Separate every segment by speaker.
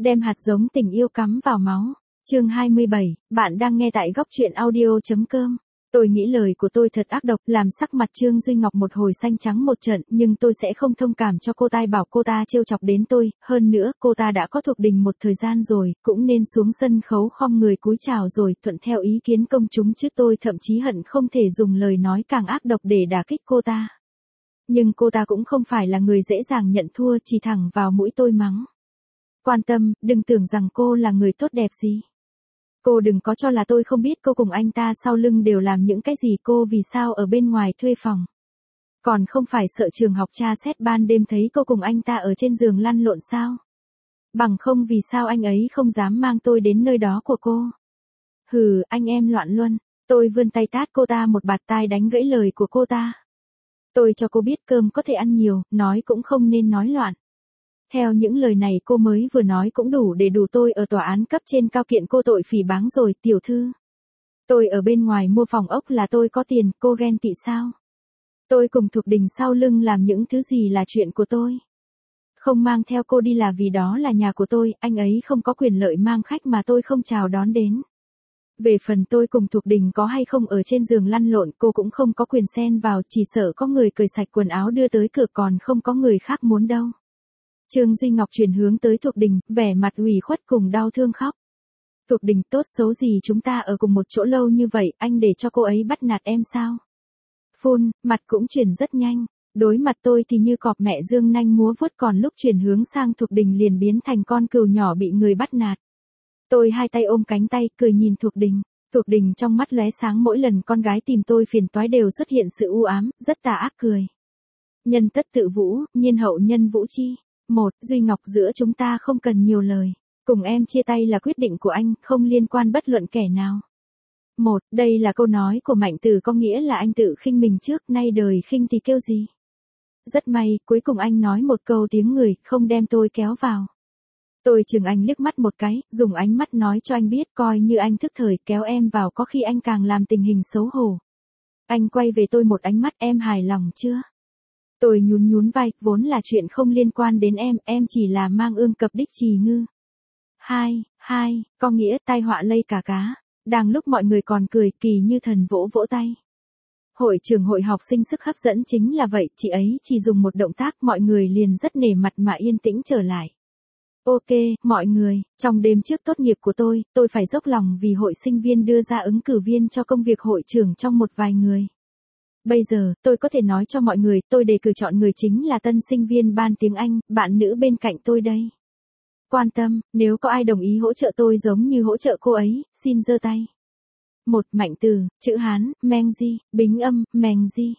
Speaker 1: Đem hạt giống tình yêu cắm vào máu. Chương 27, bạn đang nghe tại góc truyện audio.com. Tôi nghĩ lời của tôi thật ác độc, làm sắc mặt Trương Duy Ngọc một hồi xanh trắng một trận, nhưng tôi sẽ không thông cảm cho cô ta, bảo cô ta trêu chọc đến tôi, hơn nữa, cô ta đã có thuộc đình một thời gian rồi, cũng nên xuống sân khấu khom người cúi chào rồi, thuận theo ý kiến công chúng chứ tôi thậm chí hận không thể dùng lời nói càng ác độc để đả kích cô ta. Nhưng cô ta cũng không phải là người dễ dàng nhận thua, chỉ thẳng vào mũi tôi mắng. Quan tâm, đừng tưởng rằng cô là người tốt đẹp gì. Cô đừng có cho là tôi không biết cô cùng anh ta sau lưng đều làm những cái gì, cô vì sao ở bên ngoài thuê phòng. Còn không phải sợ trường học tra xét ban đêm thấy cô cùng anh ta ở trên giường lăn lộn sao? Bằng không vì sao anh ấy không dám mang tôi đến nơi đó của cô? Hừ, anh em loạn luân. Tôi vươn tay tát cô ta một bạt tai đánh gãy lời của cô ta. Tôi cho cô biết cơm có thể ăn nhiều, nói cũng không nên nói loạn. Theo những lời này cô mới vừa nói cũng đủ để đủ tôi ở tòa án cấp trên cao kiện cô tội phỉ báng rồi, tiểu thư. Tôi ở bên ngoài mua phòng ốc là tôi có tiền, cô ghen tị sao? Tôi cùng Thục Đình sau lưng làm những thứ gì là chuyện của tôi. Không mang theo cô đi là vì đó là nhà của tôi, anh ấy không có quyền lợi mang khách mà tôi không chào đón đến. Về phần tôi cùng Thục Đình có hay không ở trên giường lăn lộn, cô cũng không có quyền xen vào, chỉ sợ có người cởi sạch quần áo đưa tới cửa còn không có người khác muốn đâu. Trương Duy Ngọc chuyển hướng tới Thục Đình, vẻ mặt ủy khuất cùng đau thương khóc. Thục Đình, tốt xấu gì chúng ta ở cùng một chỗ lâu như vậy, anh để cho cô ấy bắt nạt em sao? Phun, mặt cũng chuyển rất nhanh. Đối mặt tôi thì như cọp mẹ dương nanh múa vuốt, còn lúc chuyển hướng sang Thục Đình liền biến thành con cừu nhỏ bị người bắt nạt. Tôi hai tay ôm cánh tay, cười nhìn Thục Đình. Thục Đình trong mắt lóe sáng, mỗi lần con gái tìm tôi phiền toái đều xuất hiện sự u ám, rất tà ác cười. Nhân tất tự vũ, nhiên hậu nhân vũ chi. Duy Ngọc, giữa chúng ta không cần nhiều lời. Cùng em chia tay là quyết định của anh, không liên quan bất luận kẻ nào. Đây là câu nói của Mạnh Tử, có nghĩa là anh tự khinh mình trước, nay đời khinh thì kêu gì. Rất may, cuối cùng anh nói một câu tiếng người, không đem tôi kéo vào. Tôi chừng anh liếc mắt một cái, dùng ánh mắt nói cho anh biết, coi như anh thức thời, kéo em vào có khi anh càng làm tình hình xấu hổ. Anh quay về tôi một ánh mắt, em hài lòng chưa? Tôi nhún vai, vốn là chuyện không liên quan đến em chỉ là mang ương cập đích trì ngư. Có nghĩa tai họa lây cả cá. Đang lúc mọi người còn cười, Kỳ Như Thần vỗ vỗ tay. Hội trưởng hội học sinh sức hấp dẫn chính là vậy, chị ấy chỉ dùng một động tác mọi người liền rất nể mặt mà yên tĩnh trở lại. Ok, mọi người, trong đêm trước tốt nghiệp của tôi phải dốc lòng vì hội sinh viên đưa ra ứng cử viên cho công việc hội trưởng trong một vài người. Bây giờ, tôi có thể nói cho mọi người, tôi đề cử chọn người chính là tân sinh viên ban tiếng Anh, bạn nữ bên cạnh tôi đây. Quan tâm, nếu có ai đồng ý hỗ trợ tôi giống như hỗ trợ cô ấy, xin giơ tay. Mạnh Từ, chữ Hán, Mengzi, Bính âm, Mengzi,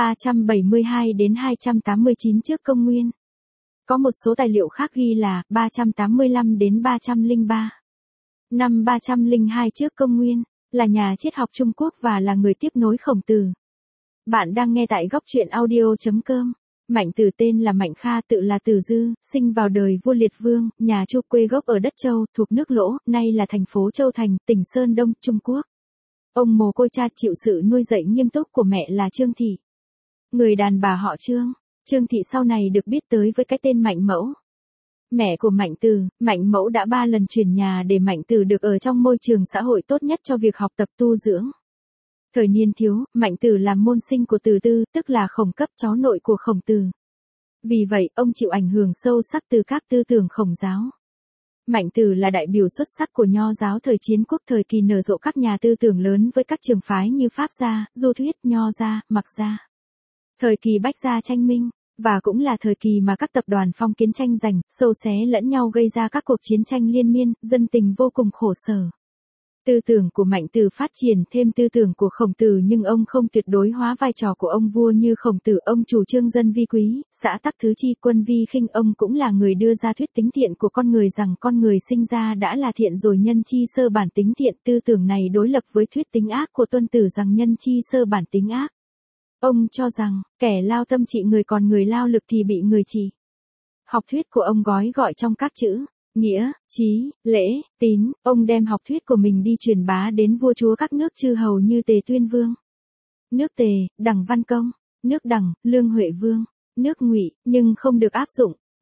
Speaker 1: 372 đến 289 trước công nguyên. Có một số tài liệu khác ghi là 385 đến 303. Năm 302 trước công nguyên, là nhà triết học Trung Quốc và là người tiếp nối Khổng Tử. Bạn đang nghe tại góc truyện audio.com. Mạnh Tử tên là Mạnh Kha, tự là Tử Dư, sinh vào đời vua Liệt Vương, nhà Chu, quê gốc ở đất Châu, thuộc nước Lỗ, nay là thành phố Châu Thành, tỉnh Sơn Đông, Trung Quốc. Ông mồ côi cha chịu sự nuôi dạy nghiêm túc của mẹ là Trương Thị. Người đàn bà họ Trương. Trương Thị sau này được biết tới với cái tên Mạnh Mẫu. Mẹ của Mạnh Tử, Mạnh Mẫu đã 3 lần chuyển nhà để Mạnh Tử được ở trong môi trường xã hội tốt nhất cho việc học tập tu dưỡng. Thời niên thiếu, Mạnh Tử làm môn sinh của Từ Tư, tức là Khổng Cấp, cháu nội của Khổng Tử. Vì vậy, ông chịu ảnh hưởng sâu sắc từ các tư tưởng Khổng giáo. Mạnh Tử là đại biểu xuất sắc của Nho giáo thời chiến quốc, thời kỳ nở rộ các nhà tư tưởng lớn với các trường phái như Pháp gia, Du thuyết, Nho gia, Mặc gia. Thời kỳ Bách gia tranh minh, và cũng là thời kỳ mà các tập đoàn phong kiến tranh giành, xâu xé lẫn nhau gây ra các cuộc chiến tranh liên miên, dân tình vô cùng khổ sở. Tư tưởng của Mạnh Tử phát triển thêm tư tưởng của Khổng Tử, nhưng ông không tuyệt đối hóa vai trò của ông vua như Khổng Tử. Ông chủ trương dân vi quý, xã tắc thứ chi, quân vi khinh. Ông cũng là người đưa ra thuyết tính thiện của con người, rằng con người sinh ra đã là thiện rồi, nhân chi sơ bản tính thiện. Tư tưởng này đối lập với thuyết tính ác của Tuân Tử, rằng nhân chi sơ bản tính ác. Ông cho rằng, kẻ lao tâm trị người, còn người lao lực thì bị người trị. Học thuyết của ông gói gọi trong các chữ nghĩa, trí, lễ, tín. Ông đem học thuyết của mình đi truyền bá đến vua chúa các nước chư hầu như Tề Tuyên Vương, nước Tề, Đằng Văn Công, nước Đằng, Lương Huệ Vương, nước Ngụy, nhưng không được áp dụng.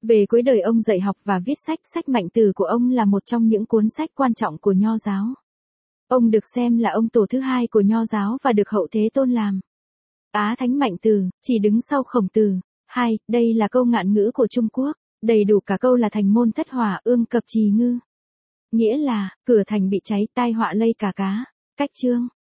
Speaker 1: Về cuối đời ông dạy học và viết sách, sách Mạnh Từ của ông là một trong những cuốn sách quan trọng của Nho giáo. Ông được xem là ông tổ thứ hai của Nho giáo và được Hậu Thế tôn làm Á Thánh Mạnh Từ, chỉ đứng sau Khổng Tử. 2. Đây là câu ngạn ngữ của Trung Quốc. Đầy đủ cả câu là thành môn thất hỏa ương cập trì ngư. Nghĩa là, cửa thành bị cháy tai họa lây cả cá. Cách chương.